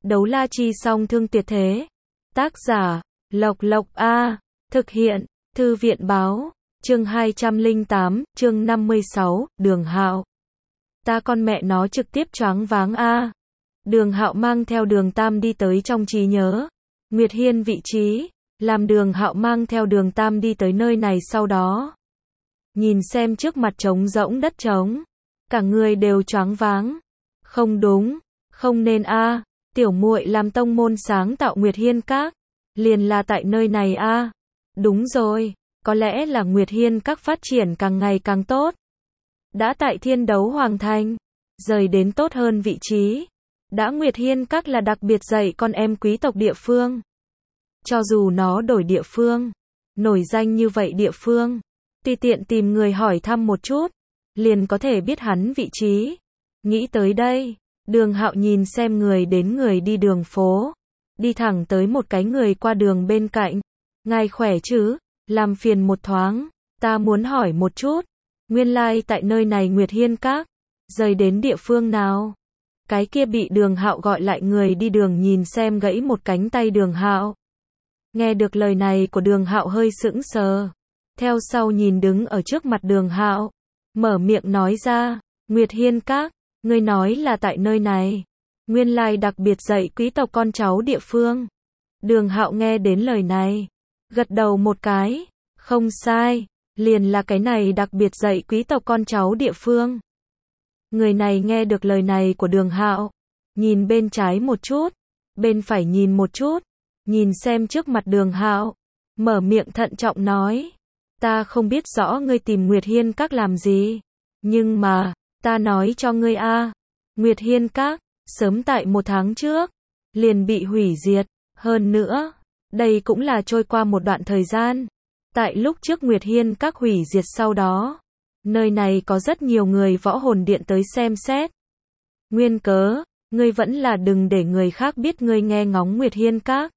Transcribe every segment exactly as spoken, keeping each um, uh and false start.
Đấu la chi song thương tuyệt thế. Tác giả, Lộc Lộc A. Thực hiện, Thư viện báo. Chương hai trăm lẻ tám, chương năm mươi sáu, Đường Hạo. Ta con mẹ nó trực tiếp choáng váng A. Đường Hạo mang theo Đường Tam đi tới trong trí nhớ. Nguyệt Hiên vị trí, làm Đường Hạo mang theo Đường Tam đi tới nơi này sau đó. Nhìn xem trước mặt trống rỗng đất trống. Cả người đều choáng váng. Không đúng, không nên A. Tiểu muội làm tông môn sáng tạo Nguyệt Hiên Các. Liền là tại nơi này A. Đúng rồi, có lẽ là Nguyệt Hiên Các phát triển càng ngày càng tốt. Đã tại Thiên Đấu Hoàng Thành, rời đến tốt hơn vị trí. Đã Nguyệt Hiên Các là đặc biệt dạy con em quý tộc địa phương. Cho dù nó đổi địa phương, nổi danh như vậy địa phương, tùy tiện tìm người hỏi thăm một chút, liền có thể biết hắn vị trí. Nghĩ tới đây, Đường Hạo nhìn xem người đến người đi đường phố, đi thẳng tới một cái người qua đường bên cạnh. Ngài khỏe chứ, làm phiền một thoáng, ta muốn hỏi một chút, nguyên lai tại nơi này Nguyệt Hiên Các, rời đến địa phương nào? Cái kia bị Đường Hạo gọi lại người đi đường nhìn xem gãy một cánh tay Đường Hạo. Nghe được lời này của Đường Hạo hơi sững sờ, theo sau nhìn đứng ở trước mặt Đường Hạo, mở miệng nói ra, Nguyệt Hiên Các, ngươi nói là tại nơi này, nguyên lai đặc biệt dạy quý tộc con cháu địa phương. Đường Hạo nghe đến lời này, gật đầu một cái, không sai, liền là cái này đặc biệt dạy quý tộc con cháu địa phương. Người này nghe được lời này của Đường Hạo, nhìn bên trái một chút, bên phải nhìn một chút, nhìn xem trước mặt Đường Hạo, mở miệng thận trọng nói, ta không biết rõ ngươi tìm Nguyệt Hiên Các làm gì, nhưng mà, ta nói cho ngươi a, Nguyệt Hiên Các, sớm tại một tháng trước, liền bị hủy diệt, hơn nữa, đây cũng là trôi qua một đoạn thời gian. Tại lúc trước Nguyệt Hiên Các hủy diệt sau đó, nơi này có rất nhiều người võ hồn điện tới xem xét. Nguyên cớ, ngươi vẫn là đừng để người khác biết ngươi nghe ngóng Nguyệt Hiên Các.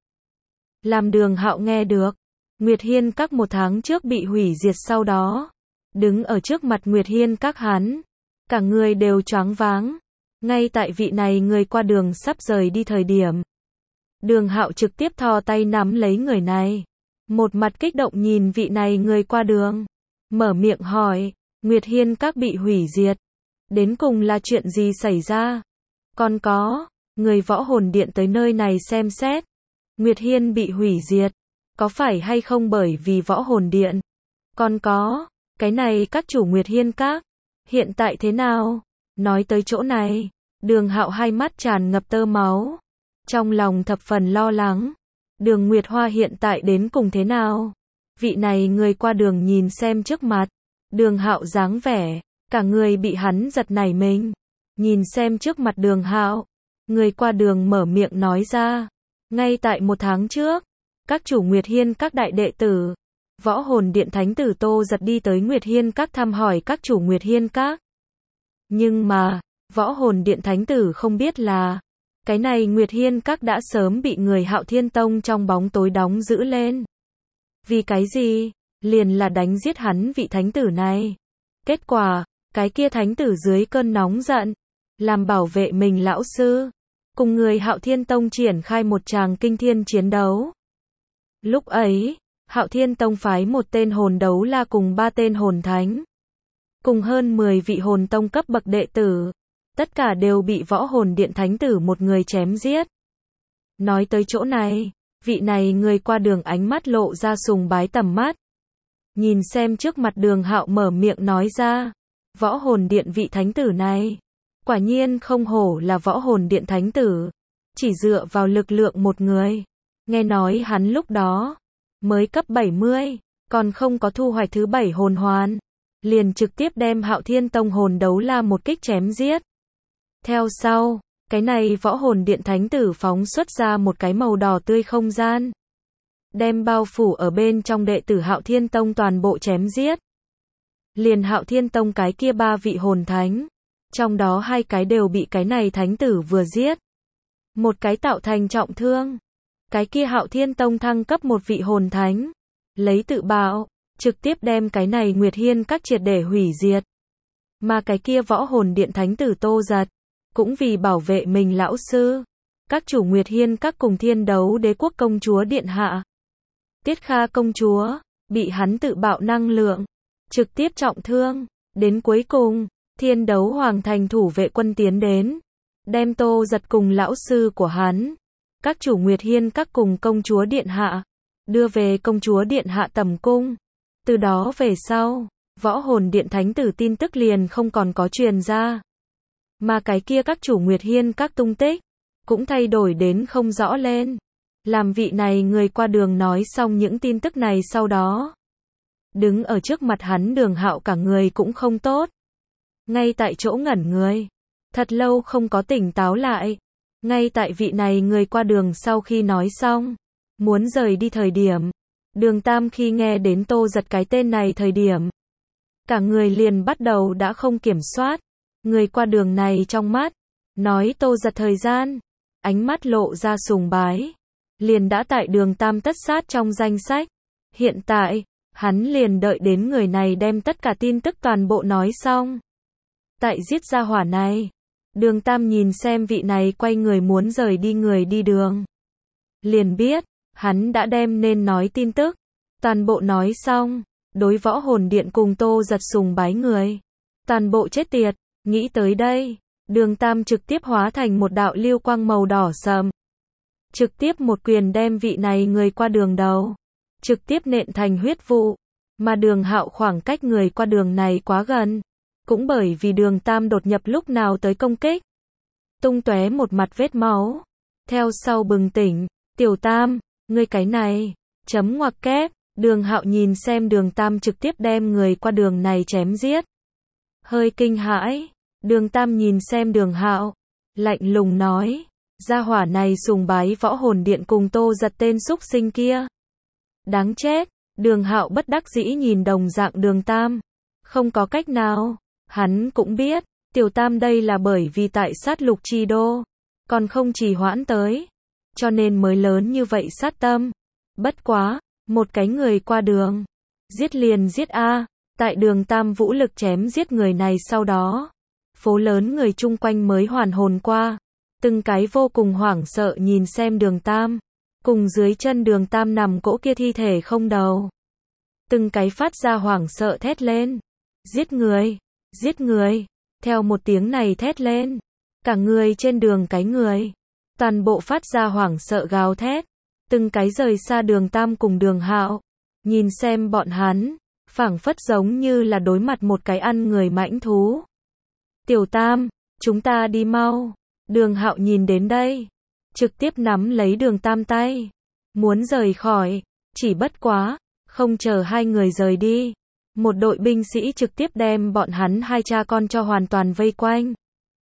Làm Đường Hạo nghe được, Nguyệt Hiên Các một tháng trước bị hủy diệt sau đó, đứng ở trước mặt Nguyệt Hiên Các hắn, cả người đều choáng váng. Ngay tại vị này người qua đường sắp rời đi thời điểm, Đường Hạo trực tiếp thò tay nắm lấy người này, một mặt kích động nhìn vị này người qua đường, mở miệng hỏi, Nguyệt Hiên Các bị hủy diệt, đến cùng là chuyện gì xảy ra? Còn có, người võ hồn điện tới nơi này xem xét, Nguyệt Hiên bị hủy diệt, có phải hay không bởi vì võ hồn điện? Còn có, cái này các chủ Nguyệt Hiên Các, hiện tại thế nào? Nói tới chỗ này, Đường Hạo hai mắt tràn ngập tơ máu, trong lòng thập phần lo lắng. Đường Nguyệt Hoa hiện tại đến cùng thế nào? Vị này người qua đường nhìn xem trước mặt, Đường Hạo dáng vẻ, cả người bị hắn giật nảy mình. Nhìn xem trước mặt Đường Hạo, người qua đường mở miệng nói ra, ngay tại một tháng trước, các chủ Nguyệt Hiên Các đại đệ tử, võ hồn điện thánh tử Tô Giật đi tới Nguyệt Hiên Các thăm hỏi các chủ Nguyệt Hiên Các. Nhưng mà, võ hồn điện thánh tử không biết là, cái này Nguyệt Hiên Các đã sớm bị người Hạo Thiên Tông trong bóng tối đóng giữ lên. Vì cái gì? Liền là đánh giết hắn vị thánh tử này. Kết quả, cái kia thánh tử dưới cơn nóng giận, làm bảo vệ mình lão sư, cùng người Hạo Thiên Tông triển khai một tràng kinh thiên chiến đấu. Lúc ấy, Hạo Thiên Tông phái một tên hồn đấu la cùng ba tên hồn thánh, cùng hơn mười vị hồn tông cấp bậc đệ tử, tất cả đều bị võ hồn điện thánh tử một người chém giết. Nói tới chỗ này, vị này người qua đường ánh mắt lộ ra sùng bái tầm mắt. Nhìn xem trước mặt Đường Hạo mở miệng nói ra, võ hồn điện vị thánh tử này, quả nhiên không hổ là võ hồn điện thánh tử, chỉ dựa vào lực lượng một người. Nghe nói hắn lúc đó, mới cấp bảy mươi, còn không có thu hoạch thứ bảy hồn hoàn, liền trực tiếp đem Hạo Thiên Tông hồn đấu la một kích chém giết. Theo sau, cái này võ hồn điện thánh tử phóng xuất ra một cái màu đỏ tươi không gian, đem bao phủ ở bên trong đệ tử Hạo Thiên Tông toàn bộ chém giết. Liền Hạo Thiên Tông cái kia ba vị hồn thánh, trong đó hai cái đều bị cái này thánh tử vừa giết, một cái tạo thành trọng thương. Cái kia Hạo Thiên Tông thăng cấp một vị hồn thánh, lấy tự bạo, trực tiếp đem cái này Nguyệt Hiên Các triệt để hủy diệt. Mà cái kia võ hồn điện thánh tử Tô Giật, cũng vì bảo vệ mình lão sư, các chủ Nguyệt Hiên các cùng Thiên Đấu Đế quốc công chúa điện hạ. Tiết Kha công chúa, bị hắn tự bạo năng lượng, trực tiếp trọng thương. Đến cuối cùng, Thiên Đấu Hoàng thành thủ vệ quân tiến đến, đem Tô Giật cùng lão sư của hắn, các chủ Nguyệt Hiên các cùng công chúa điện hạ, đưa về công chúa điện hạ tầm cung. Từ đó về sau, Võ Hồn Điện thánh tử tin tức liền không còn có truyền ra. Mà cái kia các chủ Nguyệt Hiên các tung tích, cũng thay đổi đến không rõ lên. Làm vị này người qua đường nói xong những tin tức này sau đó, đứng ở trước mặt hắn Đường Hạo cả người cũng không tốt. Ngay tại chỗ ngẩn người, thật lâu không có tỉnh táo lại. Ngay tại vị này người qua đường sau khi nói xong, muốn rời đi thời điểm, Đường Tam khi nghe đến Tô Giật cái tên này thời điểm, cả người liền bắt đầu đã không kiểm soát. Người qua đường này trong mắt, nói Tô Giật thời gian, ánh mắt lộ ra sùng bái, liền đã tại Đường Tam tất sát trong danh sách. Hiện tại, hắn liền đợi đến người này đem tất cả tin tức toàn bộ nói xong. Tại giết gia hỏa này, Đường Tam nhìn xem vị này quay người muốn rời đi người đi đường, liền biết, hắn đã đem nên nói tin tức, toàn bộ nói xong. Đối Võ Hồn Điện cùng Tô Giật sùng bái người, toàn bộ chết tiệt. Nghĩ tới đây, Đường Tam trực tiếp hóa thành một đạo lưu quang màu đỏ sẫm, trực tiếp một quyền đem vị này người qua đường đầu, trực tiếp nện thành huyết vụ. Mà Đường Hạo khoảng cách người qua đường này quá gần, cũng bởi vì Đường Tam đột nhập lúc nào tới công kích, tung tóe một mặt vết máu. Theo sau bừng tỉnh, Tiểu Tam, ngươi cái này, chấm ngoặc kép. Đường Hạo nhìn xem Đường Tam trực tiếp đem người qua đường này chém giết, hơi kinh hãi. Đường Tam nhìn xem Đường Hạo, lạnh lùng nói, gia hỏa này sùng bái Võ Hồn Điện cùng Tô Giật tên súc sinh kia. Đáng chết. Đường Hạo bất đắc dĩ nhìn đồng dạng Đường Tam, không có cách nào, hắn cũng biết, Tiểu Tam đây là bởi vì tại sát lục chi đô, còn không trì hoãn tới, cho nên mới lớn như vậy sát tâm. Bất quá, một cái người qua đường, giết liền giết a. Tại Đường Tam vũ lực chém giết người này sau đó, phố lớn người chung quanh mới hoàn hồn qua, từng cái vô cùng hoảng sợ nhìn xem Đường Tam, cùng dưới chân Đường Tam nằm cỗ kia thi thể không đầu. Từng cái phát ra hoảng sợ thét lên, giết người, giết người. Theo một tiếng này thét lên, cả người trên đường cái người, toàn bộ phát ra hoảng sợ gào thét, từng cái rời xa Đường Tam cùng Đường Hạo, nhìn xem bọn hắn, phảng phất giống như là đối mặt một cái ăn người mãnh thú. Tiểu Tam, chúng ta đi mau. Đường Hạo nhìn đến đây, trực tiếp nắm lấy Đường Tam tay, muốn rời khỏi, chỉ bất quá, không chờ hai người rời đi, một đội binh sĩ trực tiếp đem bọn hắn hai cha con cho hoàn toàn vây quanh.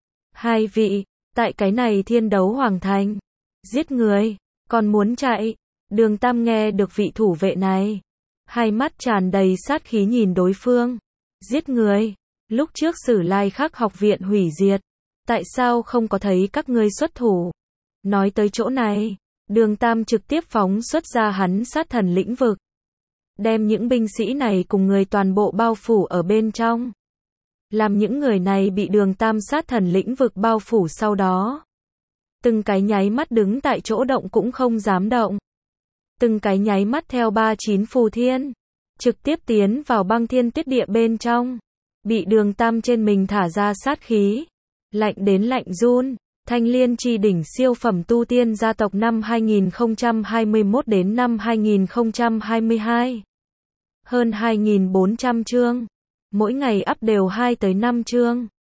Hai vị, tại cái này Thiên Đấu Hoàng thành, giết người, còn muốn chạy. Đường Tam nghe được vị thủ vệ này, hai mắt tràn đầy sát khí nhìn đối phương. Giết người, lúc trước Sử Lai Khắc học viện hủy diệt, tại sao không có thấy các ngươi xuất thủ? Nói tới chỗ này, Đường Tam trực tiếp phóng xuất ra hắn sát thần lĩnh vực, đem những binh sĩ này cùng người toàn bộ bao phủ ở bên trong. Làm những người này bị Đường Tam sát thần lĩnh vực bao phủ sau đó, từng cái nháy mắt đứng tại chỗ động cũng không dám động. Từng cái nháy mắt theo ba chín phù thiên, trực tiếp tiến vào băng thiên tuyết địa bên trong, bị Đường Tam trên mình thả ra sát khí, lạnh đến lạnh run. Thanh Liên chi đỉnh siêu phẩm tu tiên gia tộc năm hai nghìn không trăm hai mươi mốt đến năm hai nghìn không trăm hai mươi hai. Hơn hai nghìn bốn trăm chương, mỗi ngày up đều hai tới năm chương.